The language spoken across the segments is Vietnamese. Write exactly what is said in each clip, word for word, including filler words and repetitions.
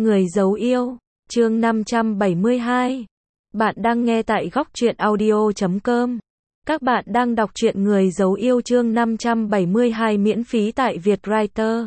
Người giấu yêu, chương năm trăm bảy mươi hai. Bạn đang nghe tại góc truyện audio chấm com. Các bạn đang đọc truyện Người giấu yêu chương năm trăm bảy mươi hai miễn phí tại Vietwriter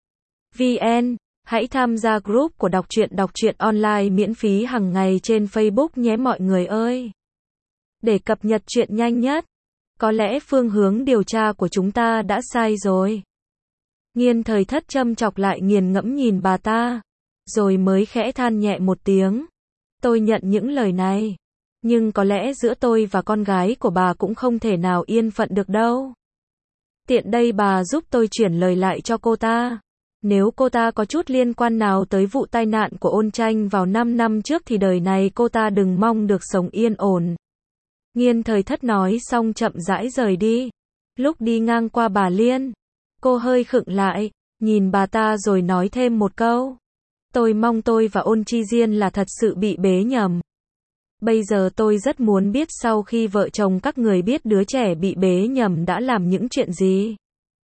vê en. Hãy tham gia group của đọc truyện đọc truyện online miễn phí hàng ngày trên Facebook nhé mọi người ơi. Để cập nhật truyện nhanh nhất. Có lẽ phương hướng điều tra của chúng ta đã sai rồi. Nghiên Thời Thất châm chọc lại nghiền ngẫm nhìn bà ta, rồi mới khẽ than nhẹ một tiếng. Tôi nhận những lời này, nhưng có lẽ giữa tôi và con gái của bà cũng không thể nào yên phận được đâu. Tiện đây bà giúp tôi chuyển lời lại cho cô ta. Nếu cô ta có chút liên quan nào tới vụ tai nạn của Ôn Tranh vào năm năm trước thì đời này cô ta đừng mong được sống yên ổn. Nghiên Thời Thất nói xong chậm rãi rời đi. Lúc đi ngang qua bà Liên, cô hơi khựng lại, nhìn bà ta rồi nói thêm một câu. Tôi mong tôi và Ôn Chi Diên là thật sự bị bế nhầm. Bây giờ tôi rất muốn biết sau khi vợ chồng các người biết đứa trẻ bị bế nhầm đã làm những chuyện gì.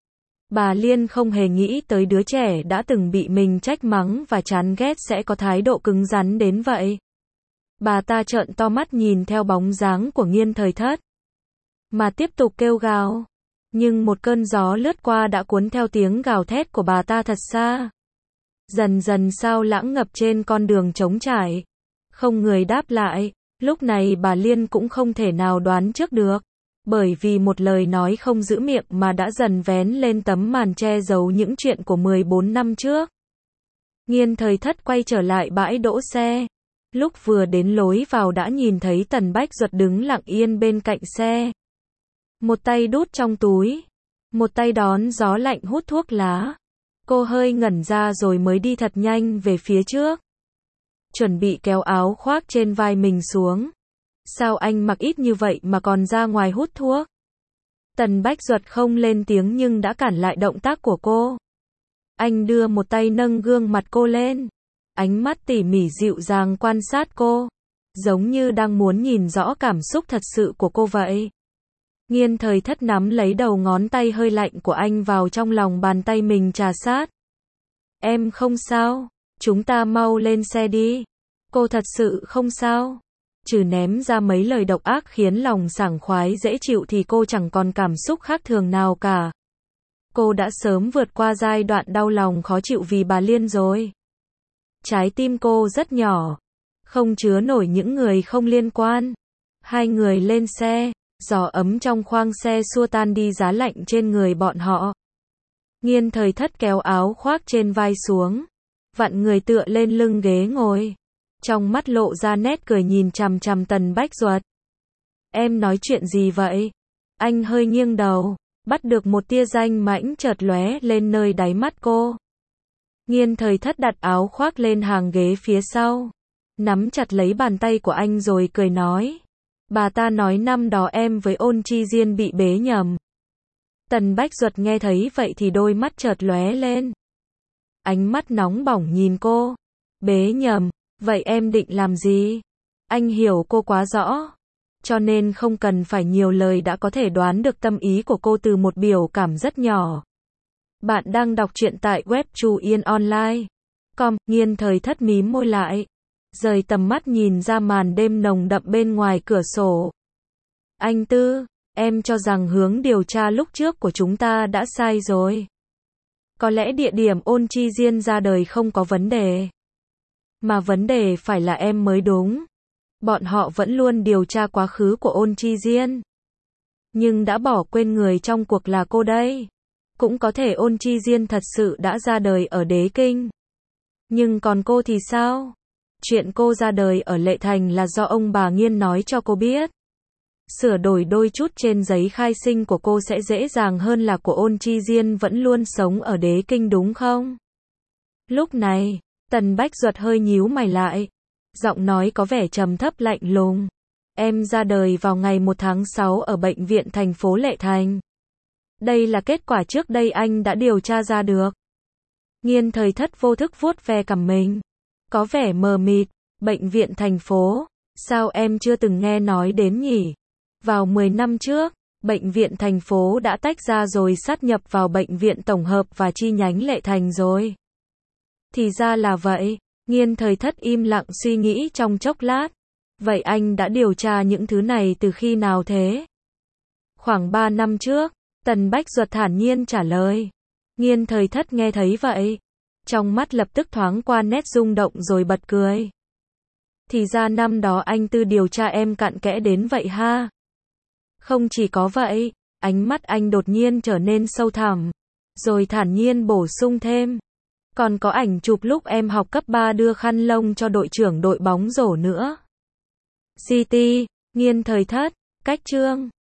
Bà Liên không hề nghĩ tới đứa trẻ đã từng bị mình trách mắng và chán ghét sẽ có thái độ cứng rắn đến vậy. Bà ta trợn to mắt nhìn theo bóng dáng của Nghiên Thời Thất, mà tiếp tục kêu gào. Nhưng một cơn gió lướt qua đã cuốn theo tiếng gào thét của bà ta thật xa. Dần dần sao lãng ngập trên con đường trống trải. Không người đáp lại. Lúc này bà Liên cũng không thể nào đoán trước được. Bởi vì một lời nói không giữ miệng mà đã dần vén lên tấm màn che giấu những chuyện của mười bốn năm trước. Nghiên Thời Thất quay trở lại bãi đỗ xe. Lúc vừa đến lối vào đã nhìn thấy Tần Bách Duật đứng lặng yên bên cạnh xe. Một tay đút trong túi, một tay đón gió lạnh hút thuốc lá. Cô hơi ngẩn ra rồi mới đi thật nhanh về phía trước. Chuẩn bị kéo áo khoác trên vai mình xuống. Sao anh mặc ít như vậy mà còn ra ngoài hút thuốc? Tần Bách Duật không lên tiếng nhưng đã cản lại động tác của cô. Anh đưa một tay nâng gương mặt cô lên. Ánh mắt tỉ mỉ dịu dàng quan sát cô. Giống như đang muốn nhìn rõ cảm xúc thật sự của cô vậy. Nghiên Thời Thất nắm lấy đầu ngón tay hơi lạnh của anh vào trong lòng bàn tay mình trà sát. Em không sao, chúng ta mau lên xe đi. Cô thật sự không sao. Trừ ném ra mấy lời độc ác khiến lòng sảng khoái dễ chịu thì cô chẳng còn cảm xúc khác thường nào cả. Cô đã sớm vượt qua giai đoạn đau lòng khó chịu vì bà Liên rồi. Trái tim cô rất nhỏ, không chứa nổi những người không liên quan. Hai người lên xe. Gió ấm trong khoang xe xua tan đi giá lạnh trên người bọn họ. Nghiên Thời Thất kéo áo khoác trên vai xuống, vặn người tựa lên lưng ghế ngồi. Trong mắt lộ ra nét cười nhìn chằm chằm Tần Bách Duật. Em nói chuyện gì vậy? Anh hơi nghiêng đầu, bắt được một tia danh mãnh chợt lóe lên nơi đáy mắt cô. Nghiên Thời Thất đặt áo khoác lên hàng ghế phía sau, nắm chặt lấy bàn tay của anh rồi cười nói. Bà ta nói năm đó em với Ôn Chi Diên bị bế nhầm. Tần Bách Duật nghe thấy vậy thì đôi mắt chợt lóe lên. Ánh mắt nóng bỏng nhìn cô. Bế nhầm, vậy em định làm gì? Anh hiểu cô quá rõ. Cho nên không cần phải nhiều lời đã có thể đoán được tâm ý của cô từ một biểu cảm rất nhỏ. Bạn đang đọc truyện tại web Chu Yên Online chấm com. Nghiên Thời Thất mím môi lại. Rời tầm mắt nhìn ra màn đêm nồng đậm bên ngoài cửa sổ. Anh Tư, em cho rằng hướng điều tra lúc trước của chúng ta đã sai rồi. Có lẽ địa điểm Ôn Chi Diên ra đời không có vấn đề. Mà vấn đề phải là em mới đúng. Bọn họ vẫn luôn điều tra quá khứ của Ôn Chi Diên. Nhưng đã bỏ quên người trong cuộc là cô đây. Cũng có thể Ôn Chi Diên thật sự đã ra đời ở Đế Kinh. Nhưng còn cô thì sao? Chuyện cô ra đời ở Lệ Thành là do ông bà Nghiên nói cho cô biết. Sửa đổi đôi chút trên giấy khai sinh của cô sẽ dễ dàng hơn là của Ôn Chi Diên vẫn luôn sống ở Đế Kinh đúng không? Lúc này, Tần Bách Duật hơi nhíu mày lại. Giọng nói có vẻ trầm thấp lạnh lùng. Em ra đời vào ngày một tháng sáu ở bệnh viện thành phố Lệ Thành. Đây là kết quả trước đây anh đã điều tra ra được. Nghiên Thời Thất vô thức vuốt ve cằm mình. Có vẻ mờ mịt, bệnh viện thành phố, sao em chưa từng nghe nói đến nhỉ? Vào mười năm trước, bệnh viện thành phố đã tách ra rồi sát nhập vào bệnh viện tổng hợp và chi nhánh Lệ Thành rồi. Thì ra là vậy, Nghiên Thời Thất im lặng suy nghĩ trong chốc lát. Vậy anh đã điều tra những thứ này từ khi nào thế? Khoảng ba năm trước, Tần Bách Duật thản nhiên trả lời. Nghiên Thời Thất nghe thấy vậy, trong mắt lập tức thoáng qua nét rung động rồi bật cười. Thì ra năm đó anh Tư điều tra em cặn kẽ đến vậy ha. Không chỉ có vậy, ánh mắt anh đột nhiên trở nên sâu thẳm, rồi thản nhiên bổ sung thêm. Còn có ảnh chụp lúc em học cấp ba đưa khăn lông cho đội trưởng đội bóng rổ nữa. giê tê, Nghiên Thời Thất, cách chương